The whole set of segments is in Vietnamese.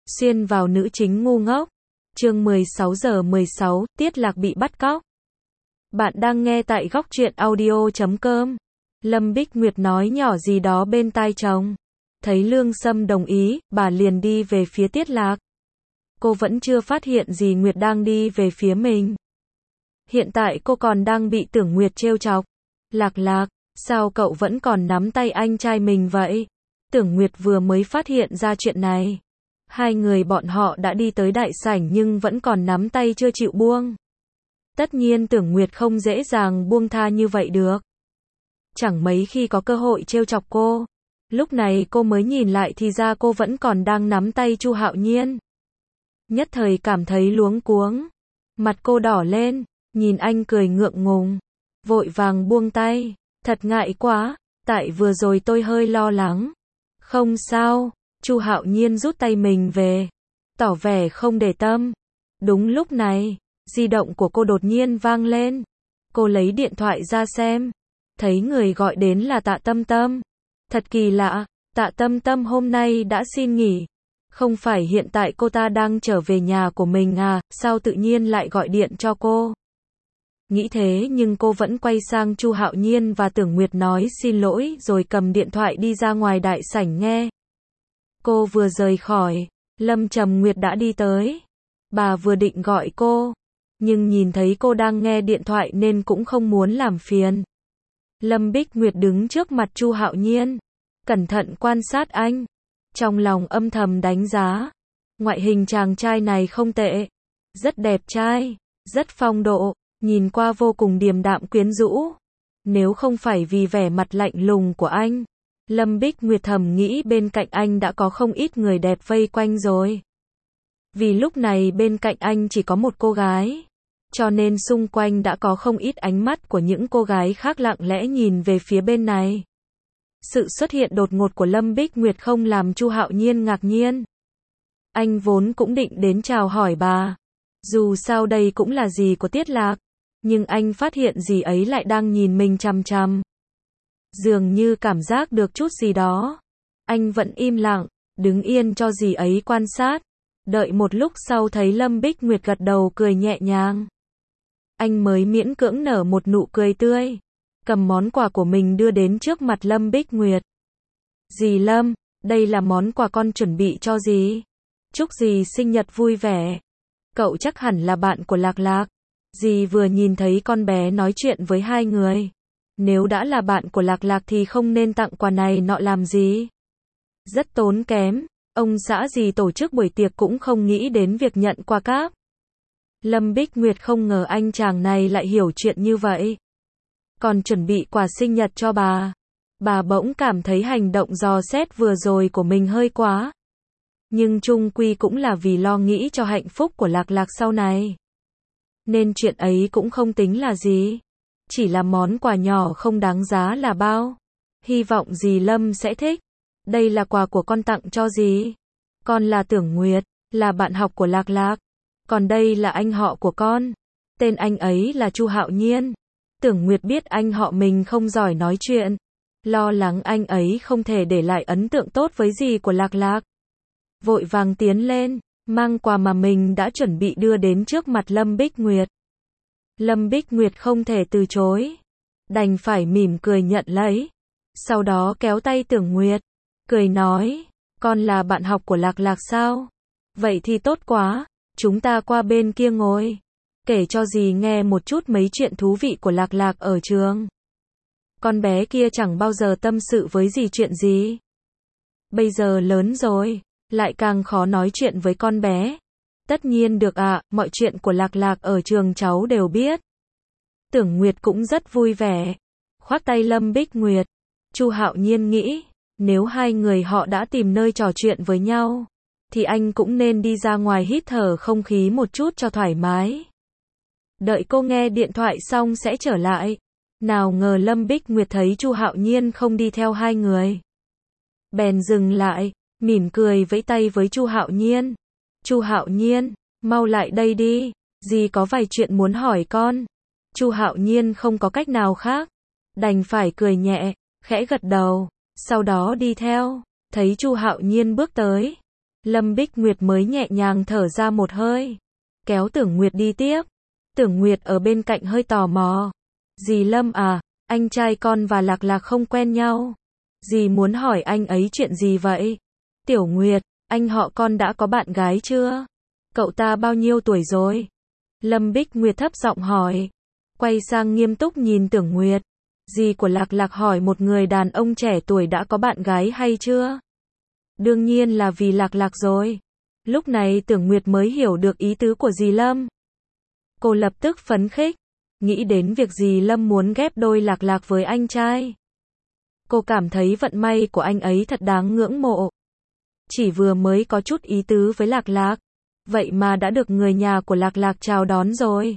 Xuyên vào nữ chính ngu ngốc. Chương 16:16, Tiết Lạc bị bắt cóc. Bạn đang nghe tại góc truyện audio.com. Lâm Bích Nguyệt nói nhỏ gì đó bên tai chồng. Thấy Lương Sâm đồng ý, bà liền đi về phía Tiết Lạc. Cô vẫn chưa phát hiện gì Nguyệt đang đi về phía mình. Hiện tại cô còn đang bị Tưởng Nguyệt trêu chọc. Lạc Lạc, sao cậu vẫn còn nắm tay anh trai mình vậy? Tưởng Nguyệt vừa mới phát hiện ra chuyện này. Hai người bọn họ đã đi tới đại sảnh nhưng vẫn còn nắm tay chưa chịu buông. Tất nhiên Tưởng Nguyệt không dễ dàng buông tha như vậy được. Chẳng mấy khi có cơ hội trêu chọc cô. Lúc này cô mới nhìn lại thì ra cô vẫn còn đang nắm tay Chu Hạo Nhiên. Nhất thời cảm thấy luống cuống. Mặt cô đỏ lên, nhìn anh cười ngượng ngùng. Vội vàng buông tay. Thật ngại quá, tại vừa rồi tôi hơi lo lắng. Không sao. Chu Hạo Nhiên rút tay mình về, tỏ vẻ không để tâm. Đúng lúc này, di động của cô đột nhiên vang lên. Cô lấy điện thoại ra xem, thấy người gọi đến là Tạ Tâm Tâm. Thật kỳ lạ, Tạ Tâm Tâm hôm nay đã xin nghỉ. Không phải hiện tại cô ta đang trở về nhà của mình à, sao tự nhiên lại gọi điện cho cô? Nghĩ thế nhưng cô vẫn quay sang Chu Hạo Nhiên và Tưởng Nguyệt nói xin lỗi rồi cầm điện thoại đi ra ngoài đại sảnh nghe. Cô vừa rời khỏi, Lâm Trầm Nguyệt đã đi tới. Bà vừa định gọi cô, nhưng nhìn thấy cô đang nghe điện thoại nên cũng không muốn làm phiền. Lâm Bích Nguyệt đứng trước mặt Chu Hạo Nhiên, cẩn thận quan sát anh, trong lòng âm thầm đánh giá. Ngoại hình chàng trai này không tệ, rất đẹp trai, rất phong độ, nhìn qua vô cùng điềm đạm quyến rũ. Nếu không phải vì vẻ mặt lạnh lùng của anh, Lâm Bích Nguyệt thầm nghĩ bên cạnh anh đã có không ít người đẹp vây quanh rồi. Vì lúc này bên cạnh anh chỉ có một cô gái, cho nên xung quanh đã có không ít ánh mắt của những cô gái khác lặng lẽ nhìn về phía bên này. Sự xuất hiện đột ngột của Lâm Bích Nguyệt không làm Chu Hạo Nhiên ngạc nhiên. Anh vốn cũng định đến chào hỏi bà, dù sao đây cũng là dì của Tiết Lạc, nhưng anh phát hiện dì ấy lại đang nhìn mình chằm chằm. Dường như cảm giác được chút gì đó. Anh vẫn im lặng, đứng yên cho dì ấy quan sát. Đợi một lúc sau thấy Lâm Bích Nguyệt gật đầu cười nhẹ nhàng. Anh mới miễn cưỡng nở một nụ cười tươi, cầm món quà của mình đưa đến trước mặt Lâm Bích Nguyệt. Dì Lâm, đây là món quà con chuẩn bị cho dì. Chúc dì sinh nhật vui vẻ. Cậu chắc hẳn là bạn của Lạc Lạc. Dì vừa nhìn thấy con bé nói chuyện với hai người. Nếu đã là bạn của Lạc Lạc thì không nên tặng quà này nọ làm gì. Rất tốn kém, ông xã dì tổ chức buổi tiệc cũng không nghĩ đến việc nhận quà cáp. Lâm Bích Nguyệt không ngờ anh chàng này lại hiểu chuyện như vậy. Còn chuẩn bị quà sinh nhật cho bà. Bà bỗng cảm thấy hành động dò xét vừa rồi của mình hơi quá. Nhưng chung quy cũng là vì lo nghĩ cho hạnh phúc của Lạc Lạc sau này. Nên chuyện ấy cũng không tính là gì. Chỉ là món quà nhỏ không đáng giá là bao. Hy vọng dì Lâm sẽ thích. Đây là quà của con tặng cho dì. Con là Tưởng Nguyệt, là bạn học của Lạc Lạc. Còn đây là anh họ của con. Tên anh ấy là Chu Hạo Nhiên. Tưởng Nguyệt biết anh họ mình không giỏi nói chuyện. Lo lắng anh ấy không thể để lại ấn tượng tốt với dì của Lạc Lạc. Vội vàng tiến lên, mang quà mà mình đã chuẩn bị đưa đến trước mặt Lâm Bích Nguyệt. Lâm Bích Nguyệt không thể từ chối, đành phải mỉm cười nhận lấy. Sau đó kéo tay Tưởng Nguyệt, cười nói, con là bạn học của Lạc Lạc sao? Vậy thì tốt quá, chúng ta qua bên kia ngồi, kể cho dì nghe một chút mấy chuyện thú vị của Lạc Lạc ở trường. Con bé kia chẳng bao giờ tâm sự với dì chuyện gì. Bây giờ lớn rồi, lại càng khó nói chuyện với con bé. Tất nhiên được ạ, mọi chuyện của Lạc Lạc ở trường cháu đều biết. Tưởng Nguyệt cũng rất vui vẻ, khoác tay Lâm Bích Nguyệt. Chu Hạo Nhiên nghĩ, nếu hai người họ đã tìm nơi trò chuyện với nhau, thì anh cũng nên đi ra ngoài hít thở không khí một chút cho thoải mái. Đợi cô nghe điện thoại xong sẽ trở lại. Nào ngờ Lâm Bích Nguyệt thấy Chu Hạo Nhiên không đi theo hai người. Bèn dừng lại, mỉm cười vẫy tay với Chu Hạo Nhiên. Chu Hạo Nhiên, mau lại đây đi, dì có vài chuyện muốn hỏi con. Chu Hạo Nhiên không có cách nào khác, đành phải cười nhẹ, khẽ gật đầu, sau đó đi theo. Thấy Chu Hạo Nhiên bước tới, Lâm Bích Nguyệt mới nhẹ nhàng thở ra một hơi, kéo Tưởng Nguyệt đi tiếp. Tưởng Nguyệt ở bên cạnh hơi tò mò. Dì Lâm à, anh trai con và Lạc Lạc không quen nhau. Dì muốn hỏi anh ấy chuyện gì vậy? Tiểu Nguyệt, anh họ con đã có bạn gái chưa? Cậu ta bao nhiêu tuổi rồi? Lâm Bích Nguyệt thấp giọng hỏi. Quay sang nghiêm túc nhìn Tưởng Nguyệt. Dì của Lạc Lạc hỏi một người đàn ông trẻ tuổi đã có bạn gái hay chưa? Đương nhiên là vì Lạc Lạc rồi. Lúc này Tưởng Nguyệt mới hiểu được ý tứ của dì Lâm. Cô lập tức phấn khích, nghĩ đến việc dì Lâm muốn ghép đôi Lạc Lạc với anh trai. Cô cảm thấy vận may của anh ấy thật đáng ngưỡng mộ. Chỉ vừa mới có chút ý tứ với Lạc Lạc, vậy mà đã được người nhà của Lạc Lạc chào đón rồi.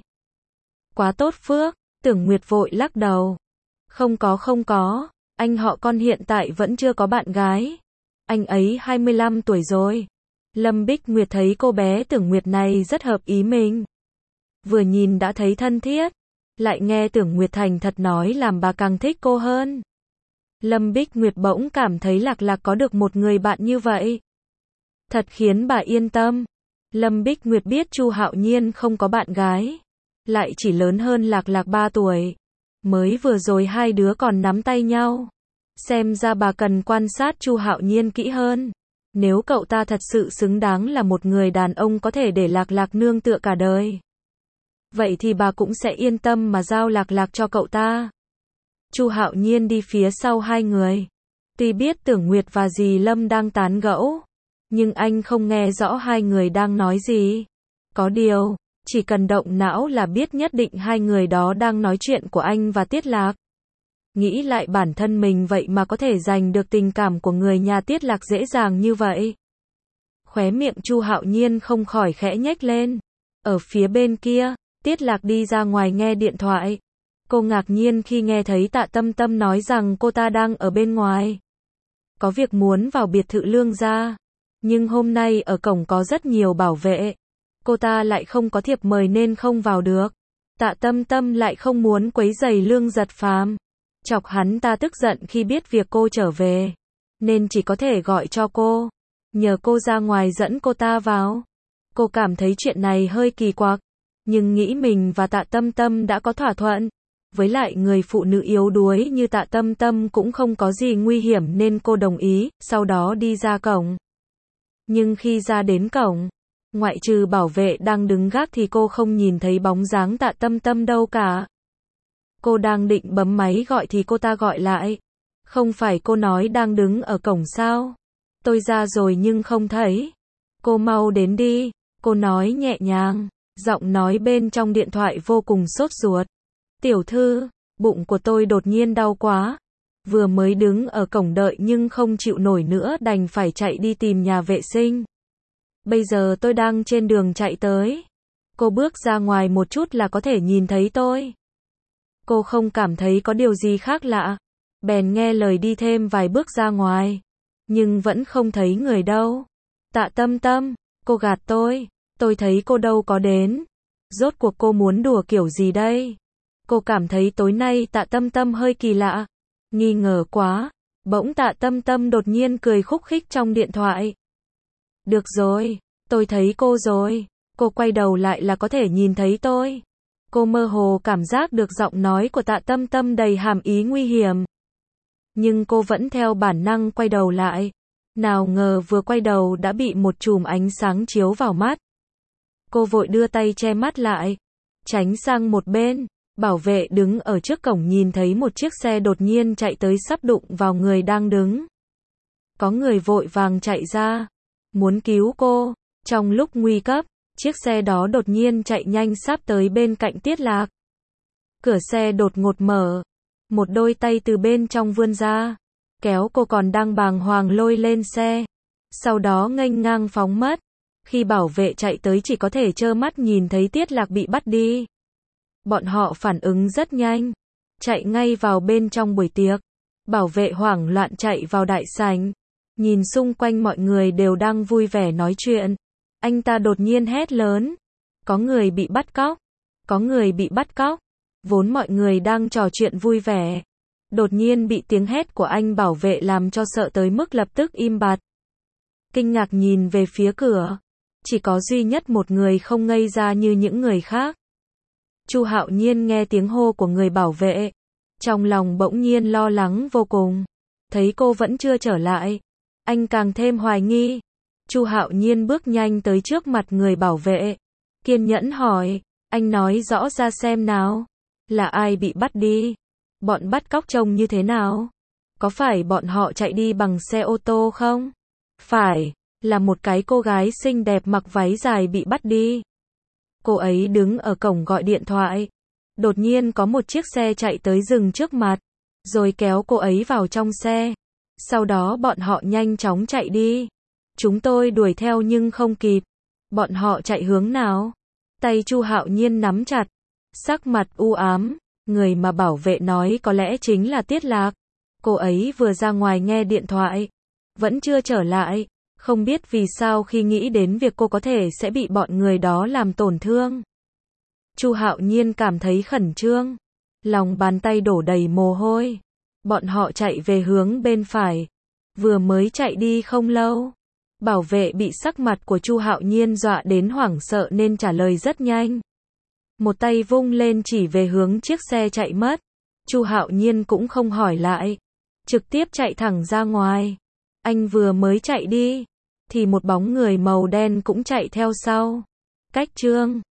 Quá tốt phước, Tưởng Nguyệt vội lắc đầu. Không có, anh họ con hiện tại vẫn chưa có bạn gái. Anh ấy 25 tuổi rồi. Lâm Bích Nguyệt thấy cô bé Tưởng Nguyệt này rất hợp ý mình. Vừa nhìn đã thấy thân thiết, lại nghe Tưởng Nguyệt thành thật nói làm bà càng thích cô hơn. Lâm Bích Nguyệt bỗng cảm thấy Lạc Lạc có được một người bạn như vậy, thật khiến bà yên tâm. Lâm Bích Nguyệt biết Chu Hạo Nhiên không có bạn gái, lại chỉ lớn hơn Lạc Lạc 3 tuổi. Mới vừa rồi hai đứa còn nắm tay nhau. Xem ra bà cần quan sát Chu Hạo Nhiên kỹ hơn. Nếu cậu ta thật sự xứng đáng là một người đàn ông có thể để Lạc Lạc nương tựa cả đời, vậy thì bà cũng sẽ yên tâm mà giao Lạc Lạc cho cậu ta. Chu Hạo Nhiên đi phía sau hai người. Tuy biết Tưởng Nguyệt và dì Lâm đang tán gẫu, nhưng anh không nghe rõ hai người đang nói gì. Có điều, chỉ cần động não là biết nhất định hai người đó đang nói chuyện của anh và Tiết Lạc. Nghĩ lại bản thân mình vậy mà có thể giành được tình cảm của người nhà Tiết Lạc dễ dàng như vậy. Khóe miệng Chu Hạo Nhiên không khỏi khẽ nhếch lên. Ở phía bên kia, Tiết Lạc đi ra ngoài nghe điện thoại. Cô ngạc nhiên khi nghe thấy Tạ Tâm Tâm nói rằng cô ta đang ở bên ngoài, có việc muốn vào biệt thự Lương gia. Nhưng hôm nay ở cổng có rất nhiều bảo vệ, cô ta lại không có thiệp mời nên không vào được. Tạ Tâm Tâm lại không muốn quấy rầy Lương Giật Phàm, chọc hắn ta tức giận khi biết việc cô trở về, nên chỉ có thể gọi cho cô, nhờ cô ra ngoài dẫn cô ta vào. Cô cảm thấy chuyện này hơi kỳ quặc, nhưng nghĩ mình và Tạ Tâm Tâm đã có thỏa thuận. Với lại người phụ nữ yếu đuối như Tạ Tâm Tâm cũng không có gì nguy hiểm nên cô đồng ý, sau đó đi ra cổng. Nhưng khi ra đến cổng, ngoại trừ bảo vệ đang đứng gác thì cô không nhìn thấy bóng dáng Tạ Tâm Tâm đâu cả. Cô đang định bấm máy gọi thì cô ta gọi lại. Không phải cô nói đang đứng ở cổng sao? Tôi ra rồi nhưng không thấy. Cô mau đến đi, cô nói nhẹ nhàng, giọng nói bên trong điện thoại vô cùng sốt ruột. Tiểu thư, bụng của tôi đột nhiên đau quá. Vừa mới đứng ở cổng đợi nhưng không chịu nổi nữa đành phải chạy đi tìm nhà vệ sinh. Bây giờ tôi đang trên đường chạy tới. Cô bước ra ngoài một chút là có thể nhìn thấy tôi. Cô không cảm thấy có điều gì khác lạ, bèn nghe lời đi thêm vài bước ra ngoài. Nhưng vẫn không thấy người đâu. Tạ Tâm Tâm, cô gạt tôi thấy cô đâu có đến. Rốt cuộc cô muốn đùa kiểu gì đây? Cô cảm thấy tối nay Tạ Tâm Tâm hơi kỳ lạ, nghi ngờ quá. Bỗng Tạ Tâm Tâm đột nhiên cười khúc khích trong điện thoại. Được rồi, tôi thấy cô rồi. Cô quay đầu lại là có thể nhìn thấy tôi. Cô mơ hồ cảm giác được giọng nói của Tạ Tâm Tâm đầy hàm ý nguy hiểm. Nhưng cô vẫn theo bản năng quay đầu lại. Nào ngờ vừa quay đầu đã bị một chùm ánh sáng chiếu vào mắt. Cô vội đưa tay che mắt lại, tránh sang một bên. Bảo vệ đứng ở trước cổng nhìn thấy một chiếc xe đột nhiên chạy tới sắp đụng vào người đang đứng. Có người vội vàng chạy ra, muốn cứu cô. Trong lúc nguy cấp, chiếc xe đó đột nhiên chạy nhanh sắp tới bên cạnh Tiết Lạc. Cửa xe đột ngột mở, một đôi tay từ bên trong vươn ra, kéo cô còn đang bàng hoàng lôi lên xe. Sau đó nghênh ngang phóng mất. Khi bảo vệ chạy tới chỉ có thể trơ mắt nhìn thấy Tiết Lạc bị bắt đi. Bọn họ phản ứng rất nhanh, chạy ngay vào bên trong buổi tiệc. Bảo vệ hoảng loạn chạy vào đại sảnh, nhìn xung quanh mọi người đều đang vui vẻ nói chuyện. Anh ta đột nhiên hét lớn, có người bị bắt cóc, có người bị bắt cóc. Vốn mọi người đang trò chuyện vui vẻ, đột nhiên bị tiếng hét của anh bảo vệ làm cho sợ tới mức lập tức im bặt. kinh ngạc nhìn về phía cửa. Chỉ có duy nhất một người không ngây ra như những người khác. Chu Hạo Nhiên nghe tiếng hô của người bảo vệ, trong lòng bỗng nhiên lo lắng vô cùng. Thấy cô vẫn chưa trở lại, anh càng thêm hoài nghi. Chu Hạo Nhiên bước nhanh tới trước mặt người bảo vệ, kiên nhẫn hỏi, anh nói rõ ra xem nào, là ai bị bắt đi? Bọn bắt cóc trông như thế nào? Có phải bọn họ chạy đi bằng xe ô tô không? Phải, là một cái cô gái xinh đẹp mặc váy dài bị bắt đi. Cô ấy đứng ở cổng gọi điện thoại. Đột nhiên có một chiếc xe chạy tới dừng trước mặt, rồi kéo cô ấy vào trong xe. Sau đó bọn họ nhanh chóng chạy đi. Chúng tôi đuổi theo nhưng không kịp. Bọn họ chạy hướng nào? Tay Chu Hạo Nhiên nắm chặt, sắc mặt u ám. Người mà bảo vệ nói có lẽ chính là Tiết Lạc. Cô ấy vừa ra ngoài nghe điện thoại, vẫn chưa trở lại. Không biết vì sao khi nghĩ đến việc cô có thể sẽ bị bọn người đó làm tổn thương. Chu Hạo Nhiên cảm thấy khẩn trương, lòng bàn tay đổ đầy mồ hôi. Bọn họ chạy về hướng bên phải, vừa mới chạy đi không lâu. Bảo vệ bị sắc mặt của Chu Hạo Nhiên dọa đến hoảng sợ nên trả lời rất nhanh. Một tay vung lên chỉ về hướng chiếc xe chạy mất. Chu Hạo Nhiên cũng không hỏi lại, trực tiếp chạy thẳng ra ngoài. Anh vừa mới chạy đi, thì một bóng người màu đen cũng chạy theo sau. Cách chương